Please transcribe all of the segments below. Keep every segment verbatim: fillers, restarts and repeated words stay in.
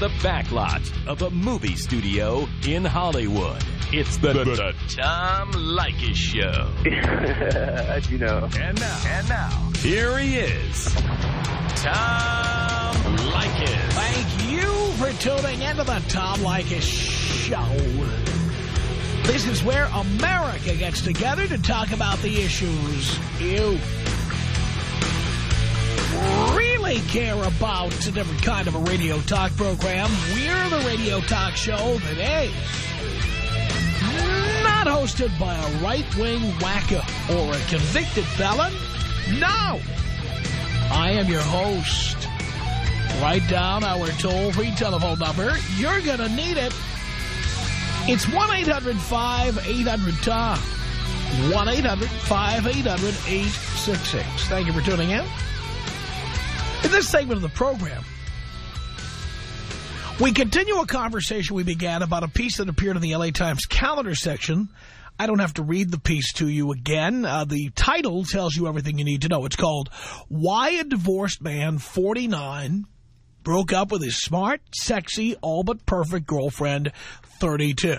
the backlot of a movie studio in Hollywood. It's the, the, the Tom Leykis Show. You know. And now, and now, here he is, Tom Leykis. Thank you for tuning into the Tom Leykis Show. This is where America gets together to talk about the issues you really care about. It's a different kind of a radio talk program. We're the radio talk show that is not hosted by a right-wing wacko or a convicted felon. No! I am your host. Write down our toll-free telephone number. You're going to need it. It's one eight hundred five eight hundred T O M. one eight hundred five eight hundred eight six six. Thank you for tuning in. In this segment of the program, we continue a conversation we began about a piece that appeared in the L A Times calendar section. I don't have to read the piece to you again. Uh, the title tells you everything you need to know. It's called Why a Divorced Man, forty-nine, Broke Up with His Smart, Sexy, All But Perfect Girlfriend, thirty-two.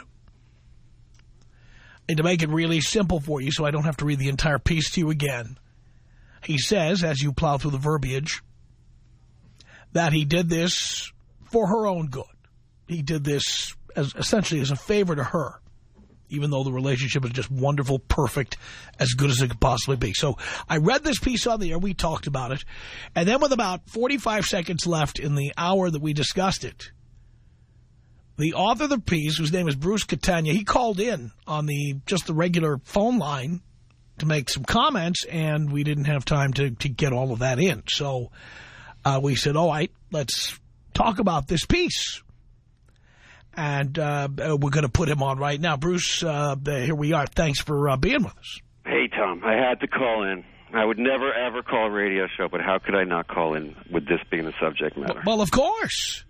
And to make it really simple for you so I don't have to read the entire piece to you again, he says, as you plow through the verbiage, that he did this for her own good. He did this as essentially as a favor to her, even though the relationship is just wonderful, perfect, as good as it could possibly be. So I read this piece on the air. We talked about it. And then with about forty-five seconds left in the hour that we discussed it, the author of the piece, whose name is Bruce Catania, he called in on the just the regular phone line to make some comments, and we didn't have time to, to get all of that in. So uh, we said, all right, let's talk about this piece. And uh, we're going to put him on right now. Bruce, uh, here we are. Thanks for uh, being with us. Hey, Tom, I had to call in. I would never, ever call a radio show, but how could I not call in with this being the subject matter? Well, of course.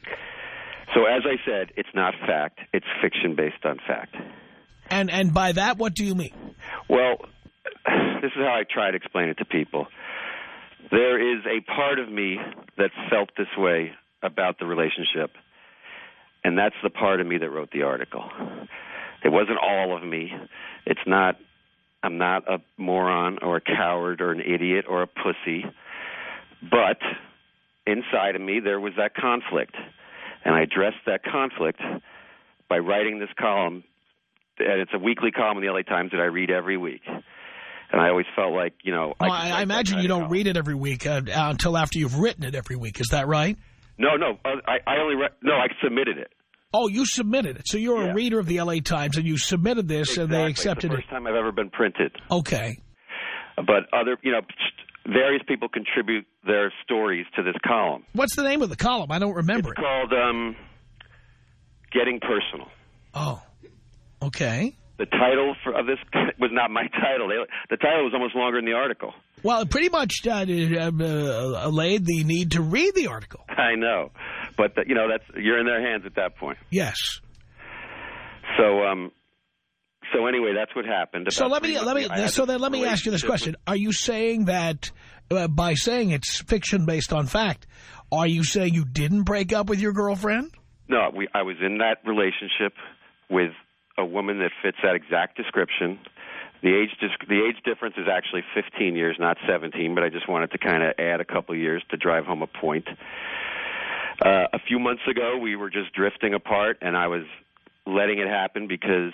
So as I said, it's not fact. It's fiction based on fact. And and by that, what do you mean? Well, this is how I try to explain it to people. There is a part of me that felt this way about the relationship, and that's the part of me that wrote the article. It wasn't all of me. It's not, I'm not a moron or a coward or an idiot or a pussy, but inside of me there was that conflict. And I addressed that conflict by writing this column, and it's a weekly column in the L A Times that I read every week. And I always felt like, you know... Well, I, I, I imagine you don't column. read it every week uh, until after you've written it every week. Is that right? No, no. I, I only... Re no, I submitted it. Oh, you submitted it. So you're yeah. a reader of the L A Times, and you submitted this, exactly. and they accepted it. It's the first time I've ever been printed. Okay. But other, you know... various people contribute their stories to this column. What's the name of the column? I don't remember it's it. It's called um, Getting Personal. Oh, okay. The title for, of this was not my title. The title was almost longer than the article. Well, it pretty much uh, uh, allayed the need to read the article. I know. But, the, you know, that's you're in their hands at that point. Yes. So, um... So anyway, that's what happened. So let me let me so then let me ask you this question: are you saying that uh, by saying it's fiction based on fact, are you saying you didn't break up with your girlfriend? No, we I was in that relationship with a woman that fits that exact description. The age the age difference is actually fifteen years, not seventeen, but I just wanted to kind of add a couple years to drive home a point. Uh, a few months ago, we were just drifting apart, and I was letting it happen because.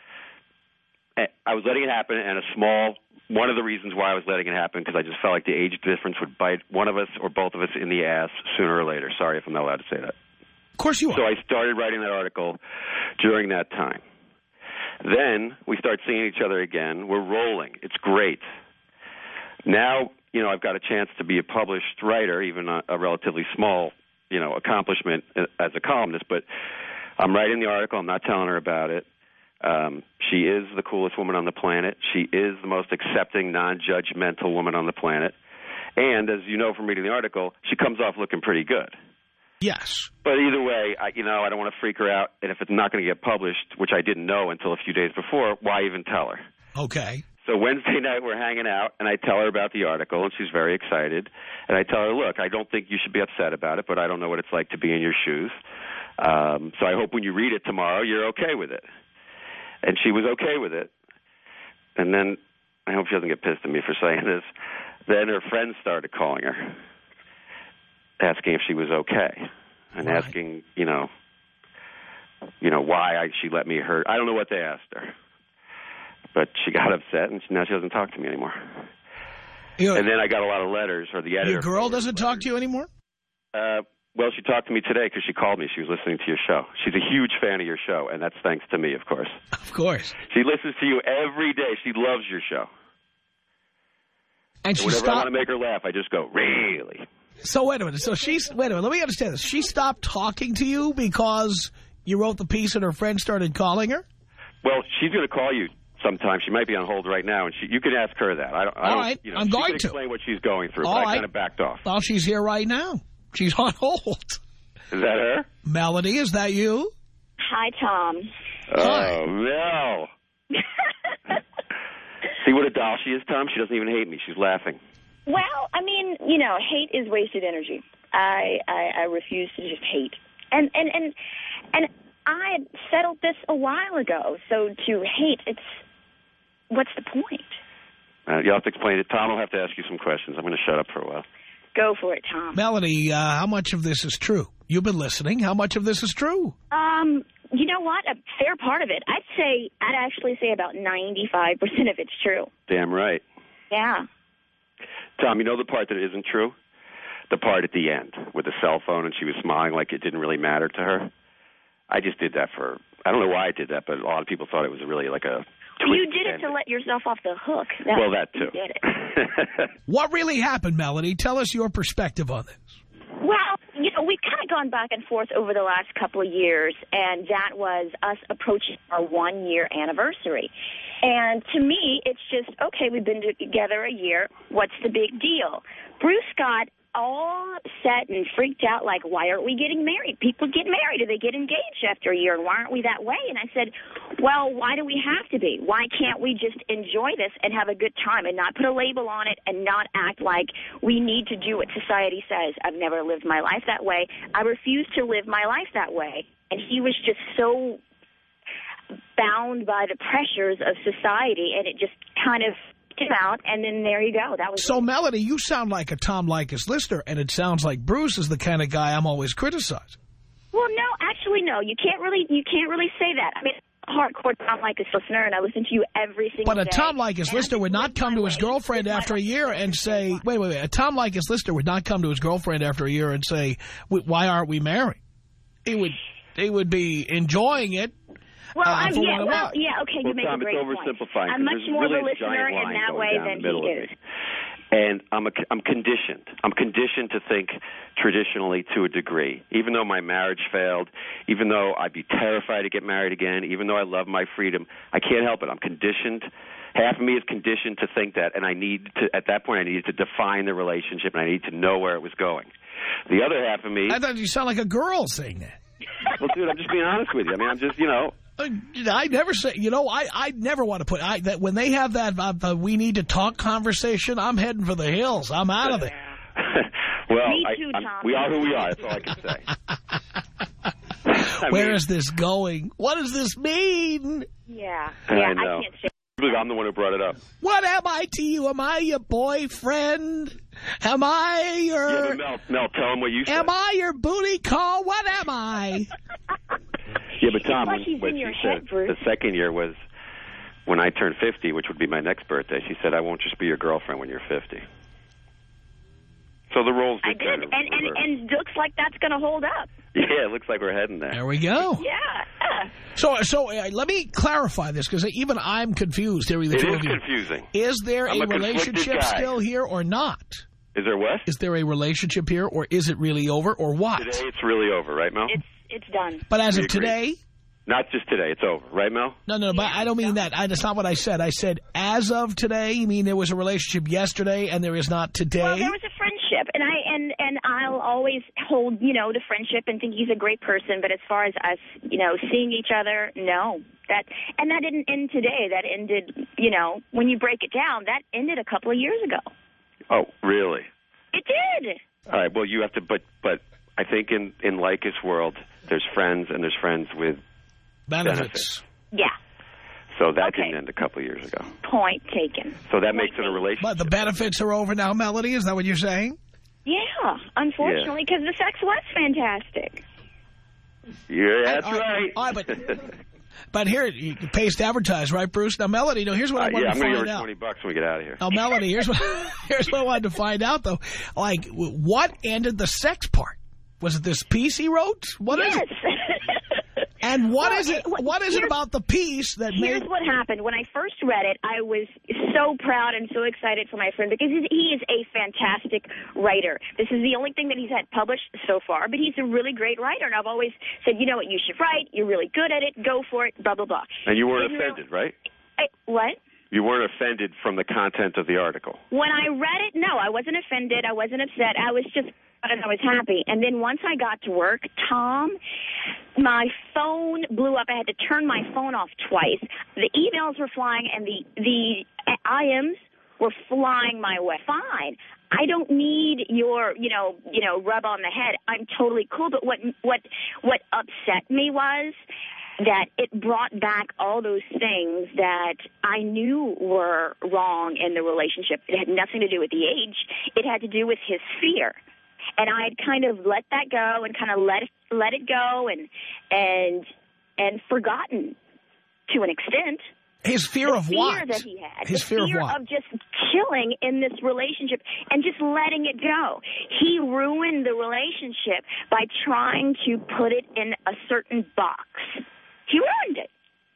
I was letting it happen, and a small one of the reasons why I was letting it happen because I just felt like the age difference would bite one of us or both of us in the ass sooner or later. Sorry if I'm not allowed to say that. Of course you are. So I started writing that article during that time. Then we start seeing each other again. We're rolling. It's great. Now, you know, I've got a chance to be a published writer, even a, a relatively small, you know, accomplishment as a columnist. But I'm writing the article. I'm not telling her about it. Um, she is the coolest woman on the planet. She is the most accepting, non-judgmental woman on the planet. And as you know from reading the article, she comes off looking pretty good. Yes. But either way, I, you know, I don't want to freak her out. And if it's not going to get published, which I didn't know until a few days before, why even tell her? Okay. So Wednesday night we're hanging out, and I tell her about the article, and she's very excited. And I tell her, look, I don't think you should be upset about it, but I don't know what it's like to be in your shoes. Um, so I hope when you read it tomorrow, you're okay with it. And she was okay with it. And then, I hope she doesn't get pissed at me for saying this, then her friends started calling her, asking if she was okay, and right. asking, you know, you know, why I, she let me hurt. I don't know what they asked her. But she got upset, and now she doesn't talk to me anymore. You know, and then I got a lot of letters, or the editor. Your girl doesn't letters. talk to you anymore? Uh, well, she talked to me today because she called me. She was listening to your show. She's a huge fan of your show, and that's thanks to me, of course. Of course. She listens to you every day. She loves your show. And, and she whenever stopped... I want to make her laugh, I just go, really? So wait a minute. So she's... Wait a minute. Let me understand this. She stopped talking to you because you wrote the piece and her friend started calling her? Well, she's going to call you sometime. She might be on hold right now, and she, you can ask her that. I don't, I All don't, right, you know, I'm she going can to. explain what she's going through, All but right. I kind of backed off. Well, she's here right now. She's on hold. Is that her? Melody, is that you? Hi, Tom. Oh, Hi. no. See what a doll she is, Tom? She doesn't even hate me. She's laughing. Well, I mean, you know, hate is wasted energy. I, I, I refuse to just hate. And, and, and, and I had settled this a while ago, so to hate, it's... What's the point? Uh, you'll have to explain it. Tom will have to ask you some questions. I'm going to shut up for a while. Go for it, Tom. Melody, uh, how much of this is true? You've been listening. How much of this is true? Um, you know what? A fair part of it. I'd say, I'd actually say about ninety-five percent of it's true. Damn right. Yeah. Tom, you know the part that isn't true? The part at the end with the cell phone and she was smiling like it didn't really matter to her. I just did that for, I don't know why I did that, but a lot of people thought it was really like a... You did it to let yourself off the hook. That's well, that too. You did it. What really happened, Melody? Tell us your perspective on this. Well, you know, we've kind of gone back and forth over the last couple of years, and that was us approaching our one-year anniversary. And to me, it's just, okay, we've been together a year. What's the big deal? Bruce got all upset and freaked out, like, why aren't we getting married? People get married or they get engaged after a year, and why aren't we that way? And I said, well, why do we have to be? Why can't we just enjoy this and have a good time and not put a label on it and not act like we need to do what society says? I've never lived my life that way. I refuse to live my life that way. And he was just so bound by the pressures of society, and it just kind of him out, and then there you go. That was so, it. Melody, you sound like a Tom Leykis listener, and it sounds like Bruce is the kind of guy I'm always criticizing. Well, no, actually, no. You can't really, you can't really say that. I mean, hardcore Tom Leykis listener, and I listen to you every single day. But a Tom Leykis listener would not come to his girlfriend after a year and say, wait, wait, wait. A Tom Leykis listener would not come to his girlfriend after a year and say, why aren't we married? He would, he would be enjoying it. Well, uh, I'm, yeah, well, yeah, okay, well, you make Tom, a great it's point. oversimplifying. I'm much There's more really of a listener in that way than he is. And I'm a, I'm conditioned. I'm conditioned to think traditionally to a degree. Even though my marriage failed, even though I'd be terrified to get married again, even though I love my freedom, I can't help it. I'm conditioned. Half of me is conditioned to think that, and I need to, at that point, I needed to define the relationship, and I need to know where it was going. The other half of me... I thought you sound like a girl saying that. Well, dude, I'm just being honest with you. I mean, I'm just, you know... I never say, you know, I, I never want to put, I, that when they have that uh, we need to talk conversation, I'm heading for the hills. I'm out of there. Well, Me too, I, Tom. we are who we are. That's all I can say. Where mean, is this going? What does this mean? Yeah, I yeah, know. I can't say. I'm the one who brought it up. What am I to you? Am I your boyfriend? Am I your... Yeah, but Mel, Mel, tell him what you said. Am I your booty call? What am I? Yeah, but Tom, like when, he's when in she your said head, Bruce. the second year was when I turned fifty, which would be my next birthday, she said, I won't just be your girlfriend when you're fifty. So the roles I did did, kind of and, and, and looks like that's going to hold up. Yeah, it looks like we're heading there. There we go. Yeah. So, so uh, let me clarify this, because even I'm confused. Hearing the It two is of you. confusing. Is there I'm a, a conflicted relationship guy. still here or not? Is there what? Is there a relationship here, or is it really over, or what? Today it's really over, right, Mel? It's it's done. But as We of agree. today... Not just today, it's over, right, Mel? No, no, but I don't mean that. I, that's not what I said. I said, as of today, you mean there was a relationship yesterday and there is not today? Well, there was a friendship. friendship, and I and and I'll always hold, you know, the friendship and think he's a great person. But as far as us, you know, seeing each other, no. That and that didn't end today. That ended, you know, when you break it down, that ended a couple of years ago. Oh, really? It did. All right. Well, you have to, but but I think in in Leykis' world, there's friends and there's friends with benefits. benefits. Yeah. So that Okay. didn't end a couple of years ago. Point taken. So that Point makes it a taken. relationship. But the benefits are over now, Melody? Is that what you're saying? Yeah, unfortunately, because the sex was fantastic. Yeah, that's All right. all right, but, but here, you pays to advertise, right, Bruce? Now, Melody, no, here's what Uh, I wanted yeah, I'm to going to find give her out. twenty bucks when we get out of here. Now, Melody, here's what, here's what I wanted to find out, though. Like, w- what ended the sex part? Was it this piece he wrote? What is yes. it? And what Well, is it? it- What is it here's- about the piece that Here's made... what happened. When I first read it, I was so proud and so excited for my friend because he's- he is a fantastic writer. This is the only thing that he's had published so far, but he's a really great writer. And I've always said, you know what, you should write. You're really good at it. Go for it, blah, blah, blah. And you weren't Didn't offended, right? I, what? You weren't offended from the content of the article. When I read it, no, I wasn't offended. I wasn't upset. I was just, and I was happy. And then once I got to work, Tom, my phone blew up. I had to turn my phone off twice. The emails were flying, and the the I Ms were flying my way. Fine. I don't need your, you know, you know, rub on the head. I'm totally cool. But what what what upset me was that it brought back all those things that I knew were wrong in the relationship. It had nothing to do with the age. It had to do with his fear. And I had kind of let that go and kind of let it, let it go and and and forgotten to an extent. His fear the of fear what? that he had. His the fear, fear of what? of just killing in this relationship and just letting it go. He ruined the relationship by trying to put it in a certain box. He ruined it.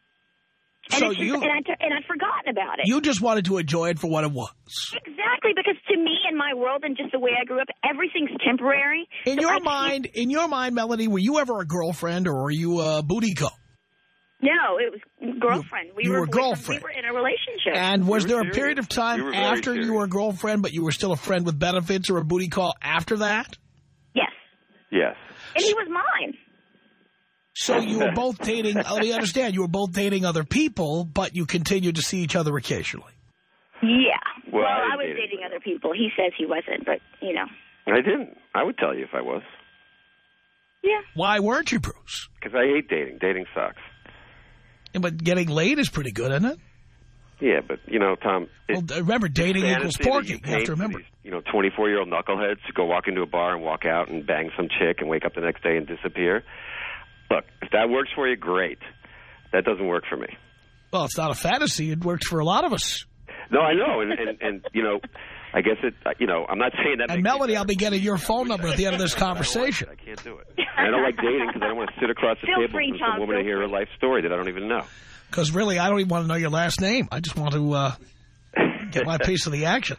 And, So it's just, you- and, I, and I'd forgotten about it. You just wanted to enjoy it for what it was. Exactly, because to me, in my world and just the way I grew up, everything's temporary. In So I your can't- mind, in your mind, Melody, were you ever a girlfriend or were you a booty call? No, it was girlfriend. We you were were girlfriend. We were in a relationship. And was You there were a serious. period of time You were very after you serious. were a girlfriend, but you were still a friend with benefits or a booty call after that? Yes. Yes. And he was mine. So you were both dating, let me understand, you were both dating other people, but you continued to see each other occasionally. Yeah. Well, Well, I I was dated dating him. other people. He says he wasn't, but, you know. I didn't. I would tell you if I was. Yeah. Why weren't you, Bruce? Because I hate dating. Dating sucks. Yeah, but getting laid is pretty good, isn't it? Yeah, but, you know, Tom... it- Well, remember, dating equals fantasy that porking. you You have paint to for remember. these, you know, twenty-four-year-old knuckleheads to go walk into a bar and walk out and bang some chick and wake up the next day and disappear. Look, if that works for you, great. That doesn't work for me. Well, it's not a fantasy. It works for a lot of us. No, I know, and, and, and you know, I guess it, you know, I'm not saying that And makes me Melody, better. I'll be getting your phone number at the end of this conversation. I can't do it. And I don't like dating because I don't want to sit across the Feel table free, from Tom, some woman feel and hear her free. life story that I don't even know. Because really, I don't even want to know your last name. I just want to uh, get my piece of the action.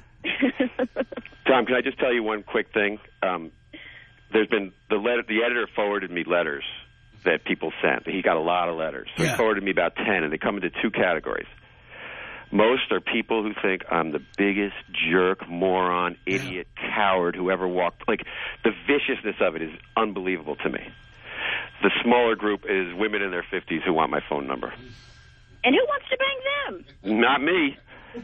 Tom, can I just tell you one quick thing? Um, there's been the letter. The editor forwarded me letters that people sent. He got a lot of letters. So Yeah. He forwarded me about ten, and they come into two categories. Most are people who think I'm the biggest jerk, moron, idiot, coward who ever walked. Like, the viciousness of it is unbelievable to me. The smaller group is women in their fifties who want my phone number. And who wants to bang them? Not me.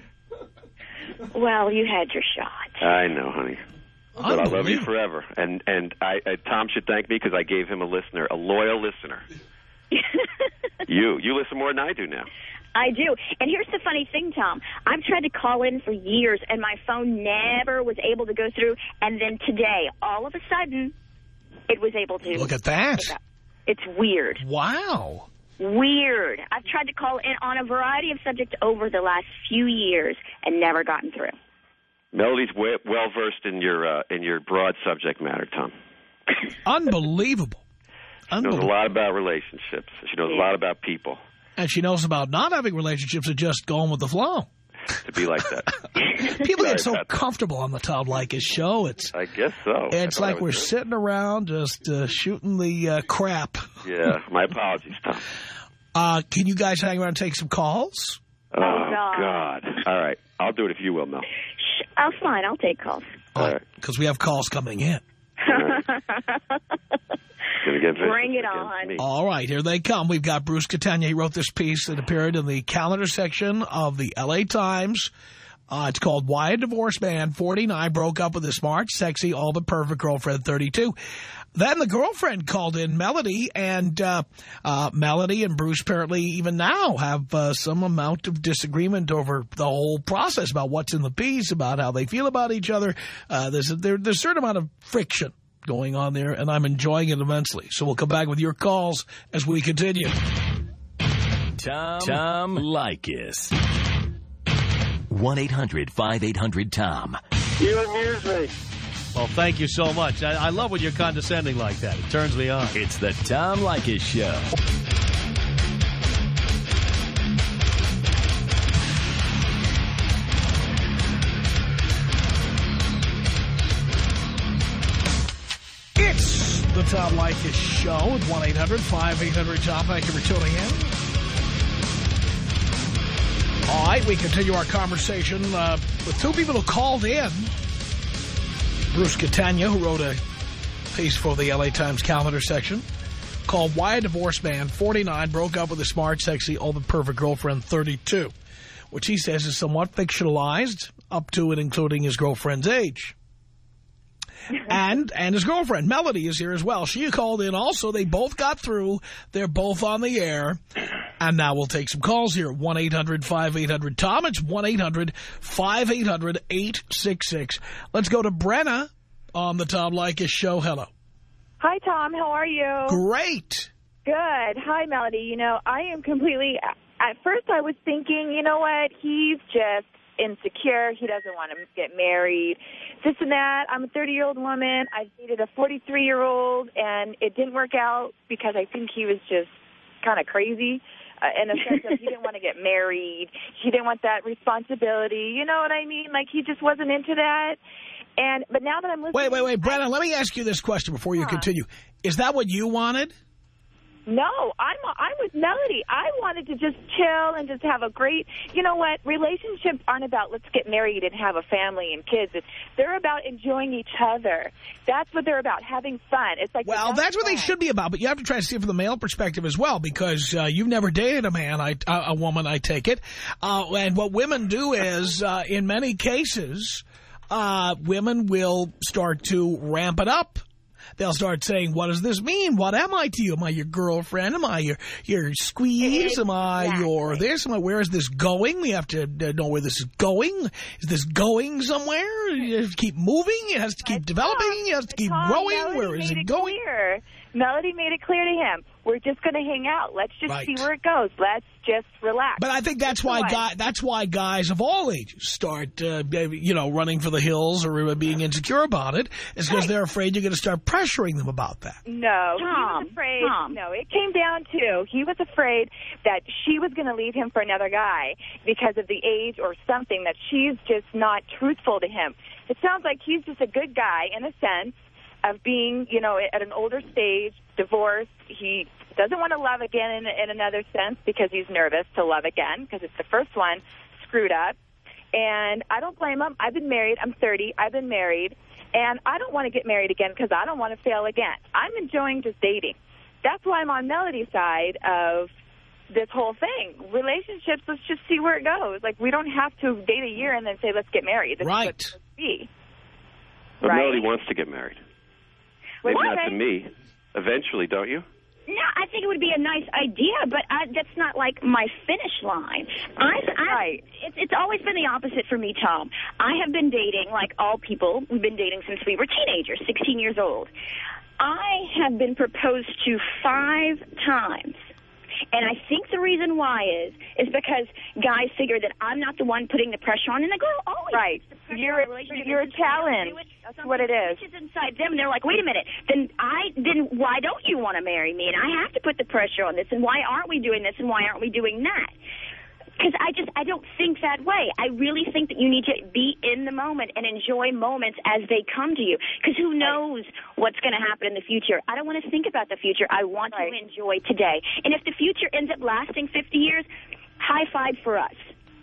Well, you had your shot. I know, honey. But I love you Unbelievable. forever. And and I, I Tom should thank me because I gave him a listener, a loyal listener. You. You listen more than I do now. I do. And here's the funny thing, Tom. I've tried to call in for years, and my phone never was able to go through. And then today, all of a sudden, it was able to. Look at that. pick up. It's weird. Wow. Weird. I've tried to call in on a variety of subjects over the last few years and never gotten through. Melody's we- well versed in your uh, in your broad subject matter, Tom. Unbelievable. She knows a Unbelievable. lot about relationships. She knows a lot about people. And she knows about not having relationships and just going with the flow. To be like that, People Sorry get so about that. comfortable on the Tom Leykis show. It's I guess so. it's I thought I like was we're good. sitting around just uh, shooting the uh, crap. Yeah, my apologies, Tom. Uh, can you guys hang around and take some calls? Oh, God. God. All right, I'll do it if you will, Mel. Shh, I'll fine. I'll take calls. All right. Because we have calls coming in. Bring it on. All right, here they come. We've got Bruce Catania. He wrote this piece that appeared in the calendar section of the L A Times. Uh, it's called Why a Divorced Man, forty-nine, Broke Up with His Smart, Sexy, All But Perfect Girlfriend, thirty-two. Then the girlfriend called in, Melody, and uh, uh, Melody and Bruce apparently even now have uh, some amount of disagreement over the whole process about what's in the piece, about how they feel about each other. Uh, there's, a, there, there's a certain amount of friction going on there, and I'm enjoying it immensely. So we'll come back with your calls as we continue. Tom, Tom Leykis. one eight hundred five eight hundred Tom. You amuse me. Well, thank you so much. I, I love when you're condescending like that. It turns me on. It's the Tom Leykis Show. It's the Tom Leykis Show at one eight hundred five eight hundred Tom. Thank you for tuning in. All right, we continue our conversation uh, with two people who called in. Bruce Catania, who wrote a piece for the L A Times calendar section, called Why a Divorced Man, forty-nine, Broke Up with a Smart, Sexy, All But Perfect Girlfriend, thirty-two, which he says is somewhat fictionalized, up to and including his girlfriend's age. and and his girlfriend, Melody, is here as well. She called in also. They both got through. They're both on the air. And now we'll take some calls here. one eight hundred five eight hundred Tom. It's one eight hundred five eight hundred eight six six. Let's go to Brenna on the Tom Leykis Show. Hello. Hi, Tom. How are you? Great. Good. Hi, Melody. You know, I am completely... At first, I was thinking, you know what? He's just insecure. He doesn't want to get married. This and that. I'm a thirty-year-old woman. I dated a forty-three-year-old, and it didn't work out because I think he was just kind of crazy. Uh, in a sense of he didn't want to get married. He didn't want that responsibility. You know what I mean? Like, he just wasn't into that. And But now that I'm listening... Wait, wait, wait. Brenna, let me ask you this question before you huh. continue. Is that what you wanted? No, I'm I'm with Melody. I wanted to just chill and just have a great, you know what, relationships aren't about let's get married and have a family and kids. They're about enjoying each other. That's what they're about, having fun. It's like Well, that's what they should be about, but you have to try to see it from the male perspective as well, because uh, you've never dated a man, I, uh, a woman, I take it. Uh, and what women do is, uh, in many cases, uh, women will start to ramp it up. They'll start saying, what does this mean? What am I to you? Am I your girlfriend? Am I your, your squeeze? Am I exactly. your this? Am I, where is this going? We have to know where this is going. Is this going somewhere? You have to keep moving. It has to keep developing. It has to keep growing. Melody where is it, it going? Clear. Melody made it clear to him. We're just going to hang out. Let's just right. see where it goes. Let's just relax. But I think that's why guy, that's why guys of all ages start, uh, you know, running for the hills or being insecure about it. Is because right. they're afraid you're going to start pressuring them about that. No, Tom, he was afraid. Tom. No, it came down to he was afraid that she was going to leave him for another guy because of the age or something, that she's just not truthful to him. It sounds like he's just a good guy in a sense of being, you know, at an older stage, divorced. He doesn't want to love again in, in another sense because he's nervous to love again because it's the first one screwed up. And I don't blame him. I've been married. I'm thirty. I've been married. And I don't want to get married again because I don't want to fail again. I'm enjoying just dating. That's why I'm on Melody's side of this whole thing. Relationships, let's just see where it goes. Like, we don't have to date a year and then say, let's get married. This right. is what it's supposed to be. But right? Melody wants to get married. Maybe what? not to me. Eventually, don't you? No, I think it would be a nice idea, but I, that's not like my finish line. I, I, right. It's, it's always been the opposite for me, Tom. I have been dating, like all people, we've been dating since we were teenagers, sixteen years old. I have been proposed to five times. And I think the reason why is is because guys figure that I'm not the one putting the pressure on, and the girl always right. You're a, you're a challenge. That's what it is. It's inside them, and they're like, wait a minute. Then I then why don't you want to marry me? And I have to put the pressure on this. And why aren't we doing this? And why aren't we doing that? Because I just, I don't think that way. I really think that you need to be in the moment and enjoy moments as they come to you. Because who knows what's going to happen in the future? I don't want to think about the future. I want right. to enjoy today. And if the future ends up lasting fifty years, high five for us.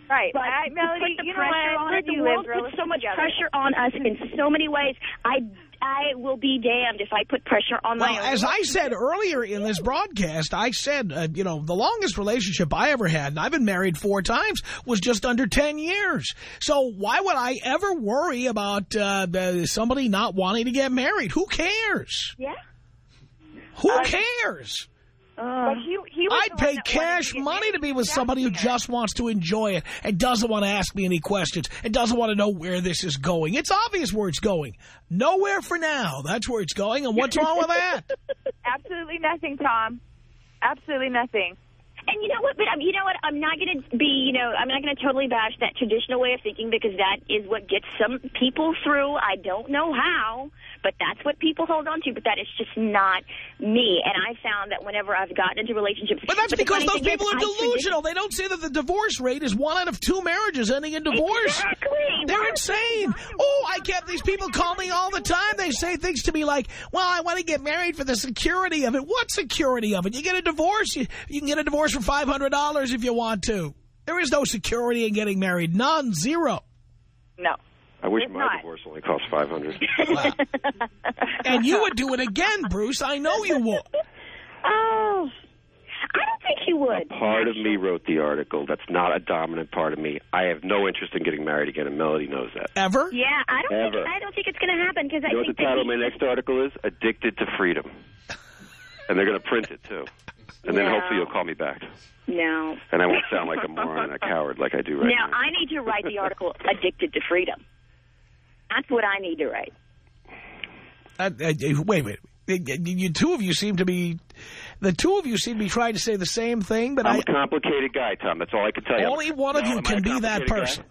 Right. But I, Melody, put the you know pressure what? on Where it. do The you world live puts so much together? pressure on us in so many ways. I I will be damned if I put pressure on Well, my own. as I said earlier in this broadcast, I said, uh, you know, the longest relationship I ever had, and I've been married four times, was just under ten years. So why would I ever worry about uh, uh, somebody not wanting to get married? Who cares? Yeah. Who Uh, cares? But he, he was I'd the one pay that wanted cash to get money to be with married. somebody who That's just wants to enjoy it and doesn't want to ask me any questions and doesn't want to know where this is going. It's obvious where it's going. Nowhere for now. That's where it's going. And what's wrong with that? Absolutely nothing, Tom. Absolutely nothing. And you know what? But um, you know what? I'm not going to be, you know, I'm not going to totally bash that traditional way of thinking because that is what gets some people through. I don't know how, but that's what people hold on to. But that is just not me. And I found that whenever I've gotten into relationships, But that's but the because funny those thing people is, are I delusional. They don't say that the divorce rate is one out of two marriages ending in divorce. Exactly. They're Why- insane. Oh, I get these people call me all the time. They say things to me like, well, I want to get married for the security of it. What security of it? You get a divorce. You, you can get a divorce for five hundred dollars if you want to. There is no security in getting married. None. Zero. No. I wish It's my not. divorce only cost five hundred Wow. And you would do it again, Bruce. I know you would. Oh, I don't think he would. Part of me wrote the article. That's not a dominant part of me. I have no interest in getting married again, and Melody knows that. Ever? Yeah, I don't Ever. think I don't think it's going to happen because I You know what think the title of that my he, next article is? Addicted to Freedom. And they're going to print it, too. And then No. hopefully you'll call me back. no. And I won't sound like a moron and a coward like I do right Now, now. I need to write the article Addicted to Freedom. That's what I need to write. Uh, uh, wait a minute. You two of you seem to be, the two of you seem to be trying to say the same thing, but I'm I, a complicated guy, Tom. That's all I can tell you. only one of No, you am I can a be that complicated guy? person.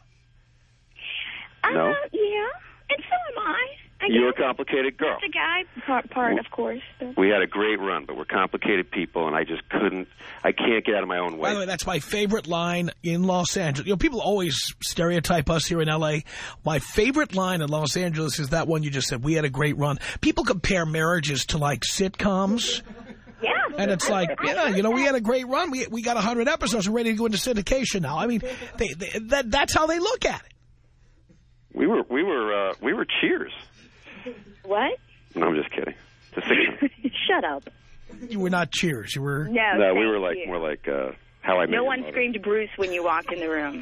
No. Uh, yeah, and so am I. I You're a guess. complicated girl. The guy part, part of course. So. We had a great run, but we're complicated people, and I just couldn't, I can't get out of my own way. By the way, that's my favorite line in Los Angeles. You know, people always stereotype us here in L A. My favorite line in Los Angeles is that one you just said, we had a great run. People compare marriages to, like, sitcoms. Yeah. And it's like, yeah, you know, we had a great run. We we got one hundred episodes. We're ready to go into syndication now. I mean, they, they, that that's how they look at it. We were, we were, uh, we were Cheers. What? No, I'm just kidding. It's a sitcom. Shut up. You were not Cheers. You were... No, No, we thank were like you. more like uh, How I Met No Your one Mother. screamed Bruce when you walked in the room.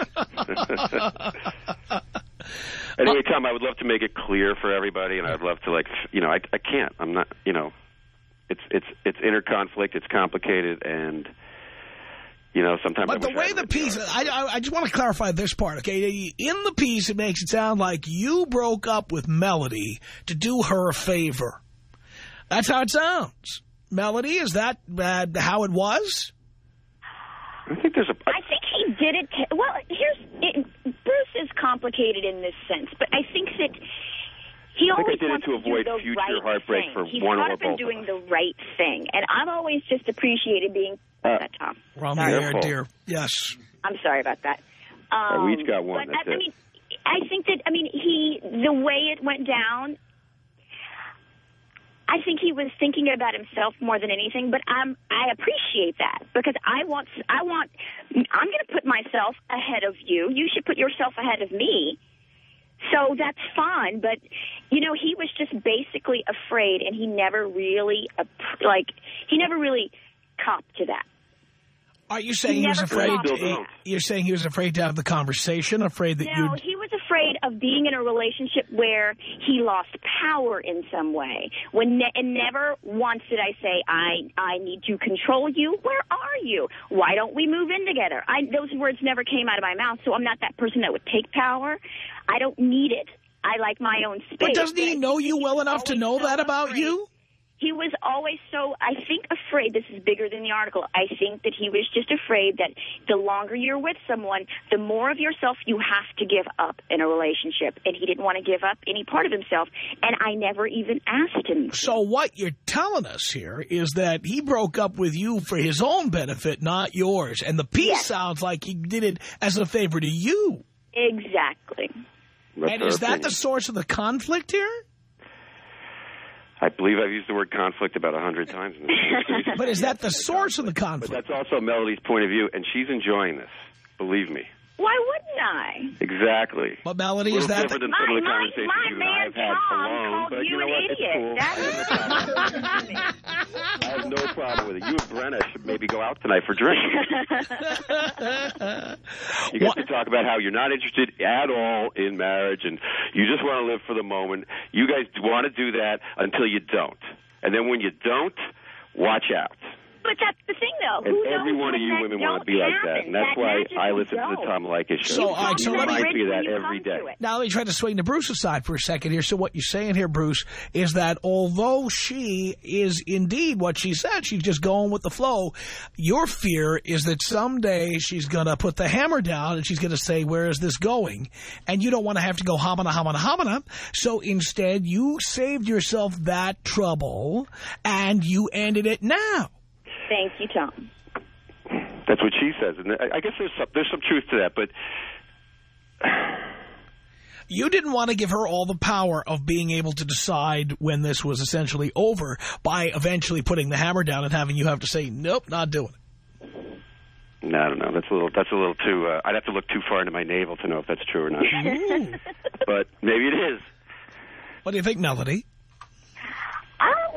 Anyway, Tom, I would love to make it clear for everybody, and I'd love to, like, you know, I, I can't. I'm not, you know, it's it's it's inner conflict. It's complicated, and you know, sometimes. But I the wish way I the had piece, written I, I, I just want to clarify this part, okay? In the piece, it makes it sound like you broke up with Melody to do her a favor. That's how it sounds. Melody, is that uh, how it was? I think there's a. I, I think he did it. T- well, here's it, Bruce is complicated in this sense, but I think that he I think I always did it wants to do avoid the future right heartbreak thing. for He's one caught or up in both of doing us. the right thing, and I've always just appreciated being. Uh, that Tom. We're on the Sorry. air, Careful. dear. Yes. I'm sorry about that. Um, we each got one, But that's I, I it. mean, I think that I mean he the way it went down. I think he was thinking about himself more than anything, but I'm I appreciate that because I want I want I'm going to put myself ahead of you. You should put yourself ahead of me. So that's fine, but you know he was just basically afraid, and he never really like he never really copped to that. Are you saying He he was never afraid? could To, have. you're saying he was afraid to have the conversation, afraid that No, you'd... he was afraid of being in a relationship where he lost power in some way. When ne- and never once did I say, I I need to control you. Where are you? Why don't we move in together? I, those words never came out of my mouth, so I'm not that person that would take power. I don't need it. I like my own space. But doesn't he I know think you he well was enough to always know so that about afraid. you? He was always so, I think, afraid. This is bigger than the article. I think that he was just afraid that the longer you're with someone, the more of yourself you have to give up in a relationship. And he didn't want to give up any part of himself. And I never even asked him. So what you're telling us here is that he broke up with you for his own benefit, not yours. And the piece Yes. sounds like he did it as a favor to you. Exactly. That's And our is that opinion. the source of the conflict here? I believe I've used the word conflict about a hundred times. In this series. But is that the source of the But conflict? that's also Melody's point of view, and she's enjoying this. Believe me. Why wouldn't I? Exactly. But Melody, a is that different than My, some of the my, conversations my you and I man have had Tom alone, called but you you know an what? idiot. It's cool. That's I have no problem with it. You and Brenna should maybe go out tonight for drinks. You get What? to talk about how you're not interested at all in marriage and you just want to live for the moment. You guys want to do that until you don't. And then when you don't, watch out. But that's the thing, though. And Who every knows one of when you that women want to don't be like that. happen? And that's That why magic I will listen to the go. Tom Leykis show. So, all right, so he let me- reminds me of that When you every come day. to it. Now, let me try to swing to Bruce's side for a second here. So what you're saying here, Bruce, is that although she is indeed what she said, she's just going with the flow, your fear is that someday she's going to put the hammer down and she's going to say, where is this going? And you don't want to have to go homina, homina, homina. So instead, you saved yourself that trouble and you ended it now. Thank you, Tom. That's what she says. And I I guess there's some, there's some truth to that, but... You didn't want to give her all the power of being able to decide when this was essentially over by eventually putting the hammer down and having you have to say, nope, not doing it. No, I don't know. That's a little. That's a little too. Uh, I'd have to look too far into my navel to know if that's true or not. But maybe it is. What do you think, Melody? Um,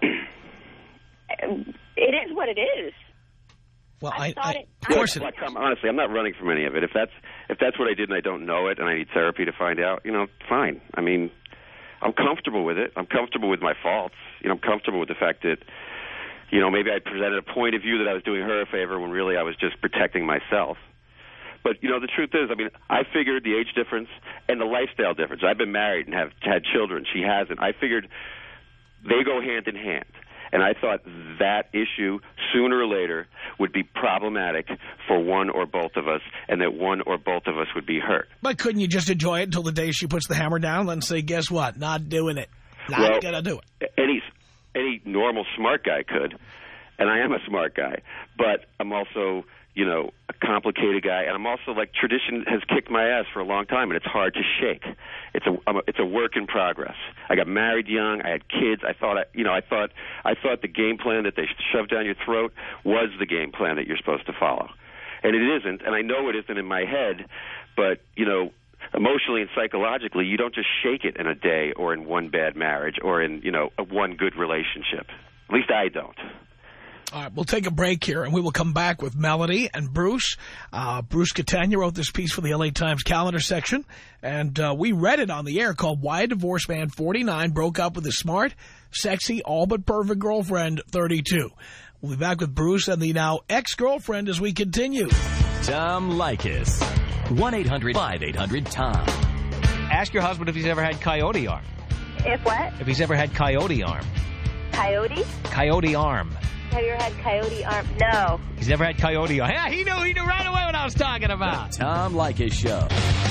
it is what it is. Well, I I, thought I it- of course it Like, I'm, honestly, I'm not running from any of it. If that's if that's what I did and I don't know it and I need therapy to find out, you know, fine. I mean, I'm comfortable with it. I'm comfortable with my faults. You know, I'm comfortable with the fact that, you know, maybe I presented a point of view that I was doing her a favor when really I was just protecting myself. But, you know, the truth is, I mean, I figured the age difference and the lifestyle difference. I've been married and have had children. She hasn't. I figured they go hand in hand. And I thought that issue, sooner or later, would be problematic for one or both of us, and that one or both of us would be hurt. But couldn't you just enjoy it until the day she puts the hammer down and say, guess what? Not doing it. Not Well, going to do it. Any, any normal smart guy could, and I am a smart guy, but I'm also, you know, a complicated guy, and I'm also, like, tradition has kicked my ass for a long time, and it's hard to shake. It's a, I'm a it's a work in progress. I got married young. I had kids. I thought, I, you know, I thought, I thought the game plan that they shoved down your throat was the game plan that you're supposed to follow, and it isn't. And I know it isn't in my head, but you know, emotionally and psychologically, you don't just shake it in a day or in one bad marriage or in, you know, a one good relationship. At least I don't. All right, we'll take a break here, and we will come back with Melody and Bruce. Uh, Bruce Catania wrote this piece for the L A Times calendar section, and uh, we read it on the air, called Why a Divorced Man forty-nine Broke Up with His Smart, Sexy, All But Perfect Girlfriend thirty-two. We'll be back with Bruce and the now ex-girlfriend as we continue. Tom Leykis. one eight hundred five eight hundred Tom. Ask your husband if he's ever had coyote arm. If what? If he's ever had coyote arm. Coyote? Coyote arm. Have you ever had coyote arm? No. He's never had coyote arm. Yeah, he knew, he knew right away what I was talking about. Tom Leykis Show.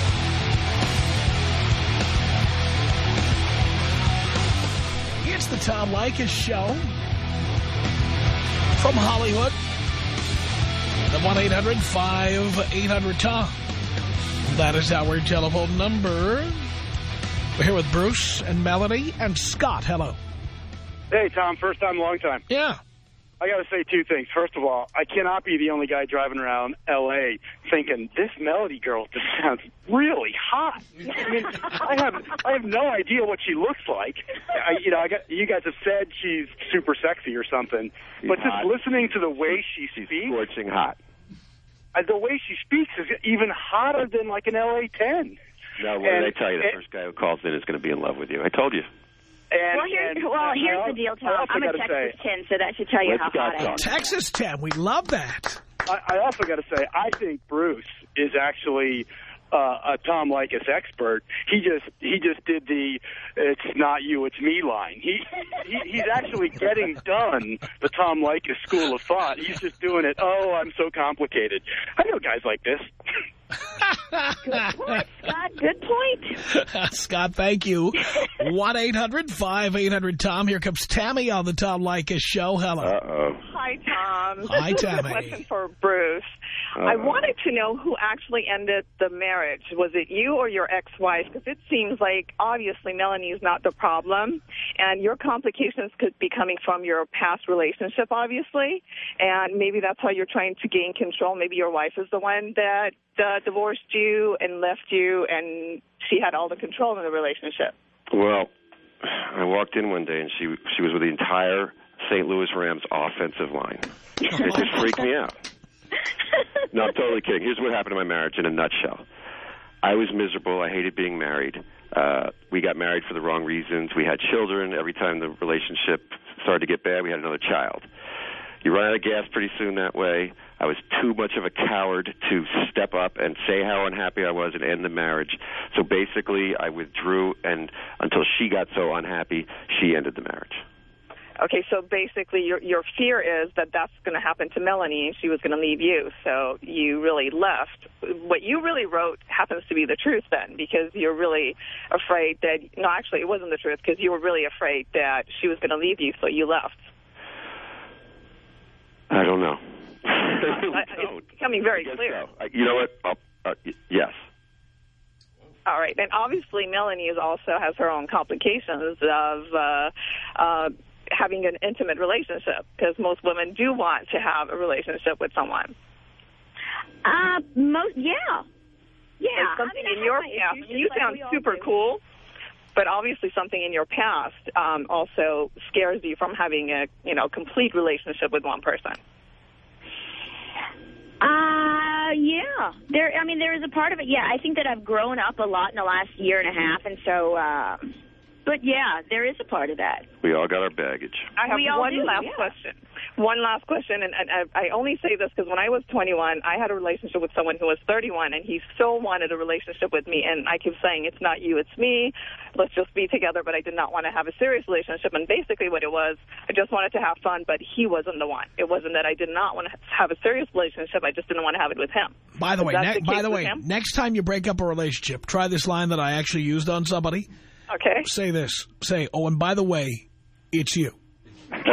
It's the Tom Leykis Show from Hollywood. The one eight hundred five eight hundred Tom. That is our telephone number. We're here with Bruce and Melody and Scott. Hello. Hey, Tom. First time, long time. Yeah. I got to say two things. First of all, I cannot be the only guy driving around L A thinking this Melody girl just sounds really hot. I mean, I have I have no idea what she looks like. I, you know, I got you guys have said she's super sexy or something, She's but just hot. listening to the way she She's speaks, scorching hot. uh, the way she speaks is even hotter than like an L A ten. No, what did And- I tell you? The and- first guy who calls in is going to be in love with you. I told you. And, Well, here's, and, well, uh, here's I the deal, al- I Tom. also I'm a gotta Texas say, ten, so that should tell you Let's how Scott hot I am. talk. Texas ten. We love that. I, I also got to say, I think Bruce is actually uh, a Tom Leykis expert. He just he just did the "it's not you, it's me" line. He, he he's actually getting done the Tom Leykis school of thought. He's just doing it. Oh, I'm so complicated. I know guys like this. Good point, Scott. Good point. Scott, thank you. one eight hundred five eight hundred Tom. Here comes Tammy on the Tom Leykis Show. Hello. Uh-oh. Hi, Tom. Hi, This is a Tammy. question for Bruce. Uh-oh. I wanted to know who actually ended the marriage. Was it you or your ex-wife? Because it seems like, obviously, Melanie is not the problem, and your complications could be coming from your past relationship, obviously, and maybe that's how you're trying to gain control. Maybe your wife is the one that uh, divorced you and left you, and she had all the control in the relationship? Well, I walked in one day, and she she was with the entire Saint Louis Rams offensive line. It just freaked me out. No, I'm totally kidding. Here's what happened to my marriage in a nutshell. I was miserable. I hated being married. Uh, we got married for the wrong reasons. We had children. Every time the relationship started to get bad, we had another child. You run out of gas pretty soon that way. I was too much of a coward to step up and say how unhappy I was and end the marriage. So basically, I withdrew, and until she got so unhappy, she ended the marriage. Okay, so basically your your fear is that that's going to happen to Melanie and she was going to leave you, so you really left. What you really wrote happens to be the truth then, because you're really afraid that, no, actually it wasn't the truth, because you were really afraid that she was going to leave you, so you left. I don't know. It's becoming very clear. So. You know what? Uh, uh, yes. All right, and obviously Melanie is also has her own complications of uh, uh, having an intimate relationship, because most women do want to have a relationship with someone. Uh, most, yeah. Yeah. And something I mean, in I your have my past, issues, you like sound we all super do. cool, but obviously something in your past um, also scares you from having a, you know, complete relationship with one person. Uh, yeah. There. I mean, there is a part of it. Yeah, I think that I've grown up a lot in the last year and a half, and so. Uh, but yeah, there is a part of that. We all got our baggage. I have We all one do, last yeah. question. One last question, and, and I, I only say this because when I was twenty-one, I had a relationship with someone who was thirty-one, and he still wanted a relationship with me, and I keep saying, it's not you, it's me. Let's just be together, but I did not want to have a serious relationship, and basically what it was, I just wanted to have fun, but he wasn't the one. It wasn't that I did not want to have a serious relationship, I just didn't want to have it with him. By the Is way, that ne the by case the with way, him? next time you break up a relationship, try this line that I actually used on somebody. Okay. Say this. Say, oh, and by the way, it's you. Just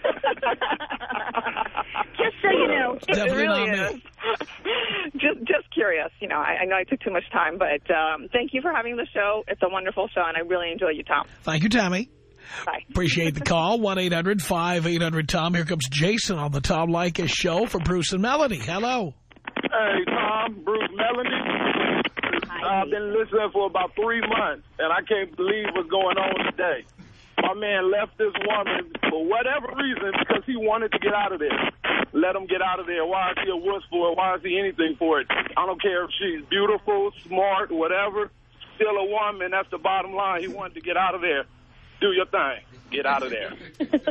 so you know. It Definitely really not is. me. just, just curious. You know, I, I know I took too much time, but um, thank you for having the show. It's a wonderful show, and I really enjoy you, Tom. Thank you, Tammy. Bye. Appreciate the call. one eight hundred five eight hundred Tom. Here comes Jason on the Tom Leykis show for Bruce and Melody. Hello. Hey, Tom, Bruce, Melanie. Hi. I've been listening for about three months, and I can't believe what's going on today. My man left this woman for whatever reason because he wanted to get out of there. Let him get out of there. Why is he a wuss for it? Why is he anything for it? I don't care if she's beautiful, smart, whatever. Still a woman. That's the bottom line. He wanted to get out of there. Do your thing. Get out of there.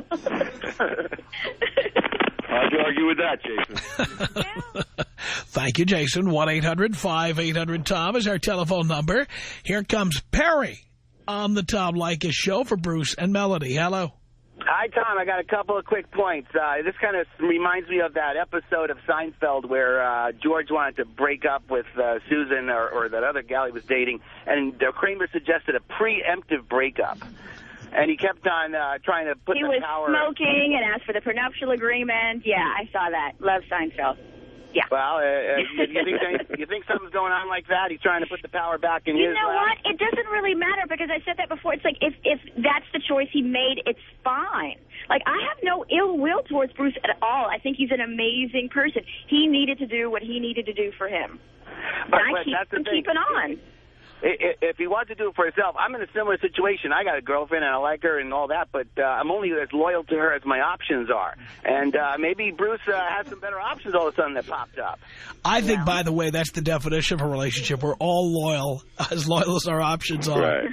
How'd you argue with that, Jason? Thank you, Jason. one eight hundred five eight hundred Tom is our telephone number. Here comes Perry on the Tom Leykis show for Bruce and Melody. Hello. Hi, Tom. I got a couple of quick points. Uh, this kind of reminds me of that episode of Seinfeld where uh, George wanted to break up with uh, Susan or, or that other gal he was dating, and uh, Kramer suggested a preemptive breakup. And he kept on uh, trying to put He the was power... smoking and asked for the prenuptial agreement. Yeah, I saw that. Love Seinfeld. Yeah. Well, uh, uh, you, you, think, you think something's going on like that? He's trying to put the power back in You his know lap? what? It doesn't really matter because I said that before. It's like if if that's the choice he made, it's fine. Like, I have no ill will towards Bruce at all. I think he's an amazing person. He needed to do what he needed to do for him. But, and I but keep that's the him thing. keeping on. If he wants to do it for himself, I'm in a similar situation. I got a girlfriend and I like her and all that, but uh, I'm only as loyal to her as my options are. And uh, maybe Bruce uh, has some better options all of a sudden that popped up. I think, by the way, that's the definition of a relationship. We're all loyal, as loyal as our options are. Right.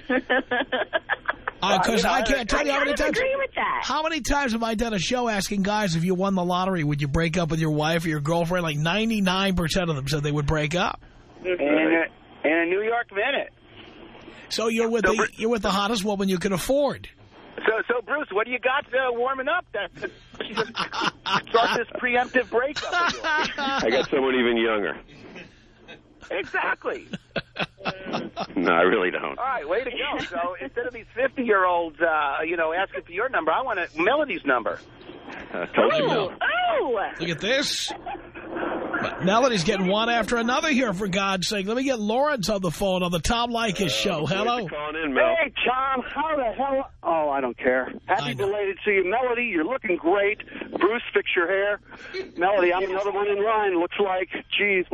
Because Well, I you know, can't tell I you how many kind of times. agree with that. How many times have I done a show asking guys if you won the lottery, would you break up with your wife or your girlfriend? Like ninety-nine percent of them said they would break up. In a, in a New York minute. So you're with So the Bru- you're with the hottest woman you can afford. So, so Bruce, what do you got uh, warming up? That start this preemptive breakup of yours. I got someone even younger. Exactly. No, I really don't. All right, way to go. So instead of these fifty-year-olds, uh, you know, asking for your number, I want a Melody's number. I told you Ooh, no. ooh. Look at this. Melody's getting one after another here, for God's sake. Let me get Lawrence on the phone on the Tom Leykis show. Hello. Calling in, Mel. Hey, Tom, how the hell... Oh, I don't care. I Happy know. belated to you. Melody, you're looking great. Bruce, fix your hair. Melody, I'm another one in line. Looks like, geez, well,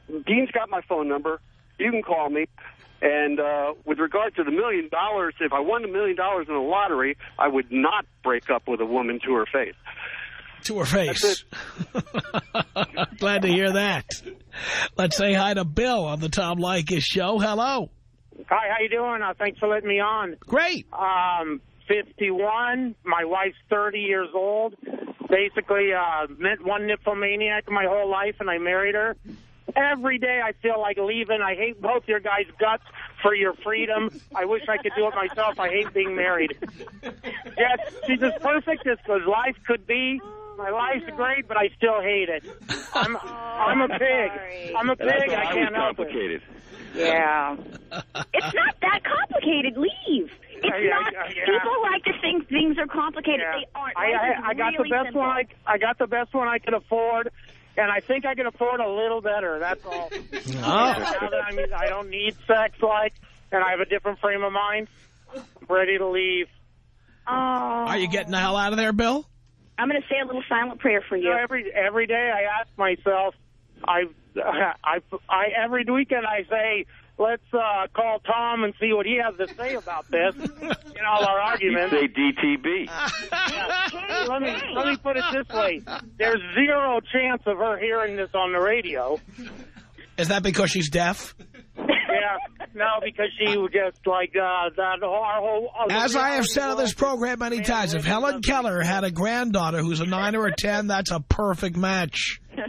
Dean's got my phone number. You can call me. And uh, with regard to the million dollars, if I won a million dollars in the lottery, I would not break up with a woman to her face. To her face. Glad to hear that. Let's say hi to Bill on the Tom Leykis show. Hello. Hi, how you doing? Uh, thanks for letting me on. Great. Um, fifty-one. My wife's thirty years old. Basically, uh, met one nymphomaniac my whole life, and I married her. Every day I feel like leaving. I hate both your guys' guts for your freedom. I wish I could do it myself. I hate being married. Yes, she's as perfect as life could be. My life's great, but I still hate it. I'm, I'm a pig. I'm a pig. I can't help it. Yeah. It's not that complicated. Leave. It's Yeah, not. yeah, yeah. People like to think things are complicated. Yeah. They aren't. I, Life I, is I got really the best simple. one I, I got the best one I could afford, and I think I can afford a little better. That's all. Oh. Now that I mean, I don't need sex, like, and I have a different frame of mind, I'm ready to leave. Oh. Are you getting the hell out of there, Bill? I'm going to say a little silent prayer for you. You know, every every day I ask myself, I, I, I every weekend I say, let's uh, call Tom and see what he has to say about this in all our arguments. You say D T B. Yeah. Let me let me put it this way: there's zero chance of her hearing this on the radio. Is that because she's deaf? Yeah, no, because she would just like uh, that. Our whole. Uh, As I have said on this program many times, if Helen Keller had a granddaughter who's a nine or a ten, that's a perfect match. And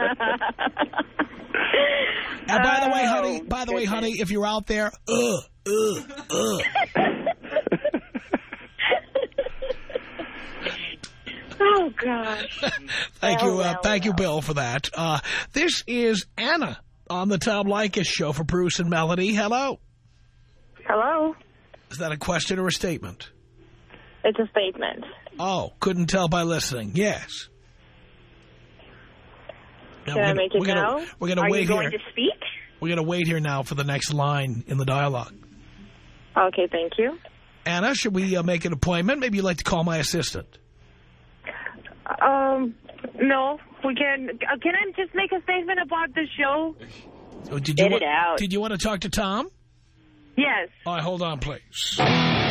by the way, honey, by the way, honey, if you're out there, uh, uh, uh. Oh, gosh. Thank Well, you, uh, well, thank you, well. Bill, for that. Uh, this is Anna on the Tom Leykis show for Bruce and Melody. Hello. Hello. Is that a question or a statement? It's a statement. Oh, couldn't tell by listening. Yes. Now, Can we're I gonna- make it we're gonna, now? We're gonna Are wait you going here. to speak? We're gonna wait here now for the next line in the dialogue. Okay, thank you. Anna, should we uh, make an appointment? Maybe you'd like to call my assistant. Um, no, we can. Uh, can I just make a statement about the show? Oh, did Get you it out. Did you want to talk to Tom? Yes. All right, hold on, please.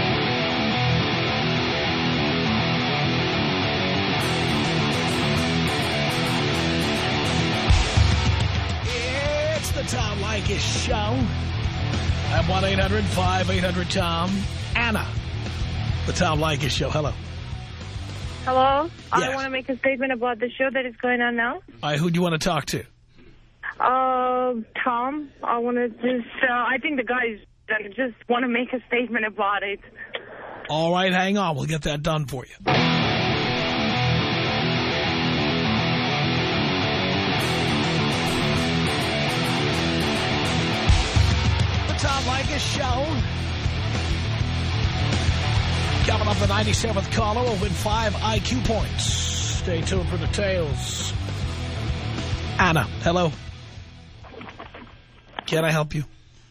It's the Tom Leykis Show. At one eight hundred five eight hundred Tom. Anna, the Tom Leykis Show. Hello. Hello. I Yes. want to make a statement about the show that is going on now. All right, who do you want to talk to? Uh, Tom, I want to just, uh, I think the guys I just want to make a statement about it. All right, hang on. We'll get that done for you. The Tom Leykis Show. Coming up, the ninety-seventh caller will win five I Q points. Stay tuned for details. Anna, hello. Can I help you?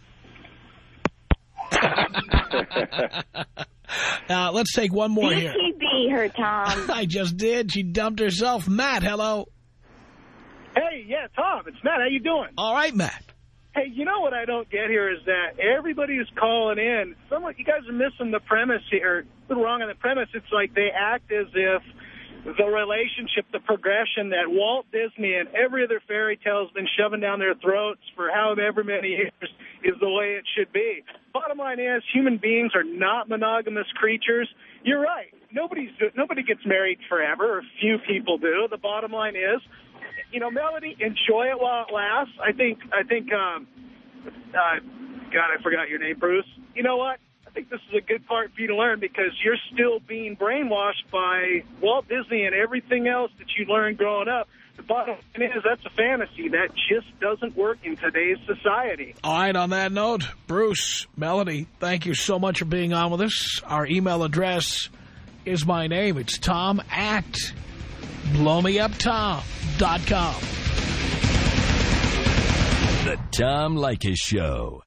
uh, let's take one more D here. T B her, Tom. I just did. She dumped herself. Matt, hello. Hey, yeah, Tom, it's Matt. How you doing? All right, Matt. Hey, you know what I don't get here is that everybody who's calling in, somewhat, you guys are missing the premise here. A little wrong on the premise. It's like they act as if the relationship, the progression that Walt Disney and every other fairy tale has been shoving down their throats for however many years is the way it should be. Bottom line is, human beings are not monogamous creatures. You're right. Nobody's nobody gets married forever. Or few people do. The bottom line is, you know, Melody, enjoy it while it lasts. I think, I think, um, uh, God, I forgot your name, Bruce. You know what? I think this is a good part for you to learn because you're still being brainwashed by Walt Disney and everything else that you learned growing up. The bottom line is that's a fantasy. That just doesn't work in today's society. All right, on that note, Bruce, Melody, thank you so much for being on with us. Our email address is my name. It's Tom at blow me up tom dot com. The Tom Leykis Show.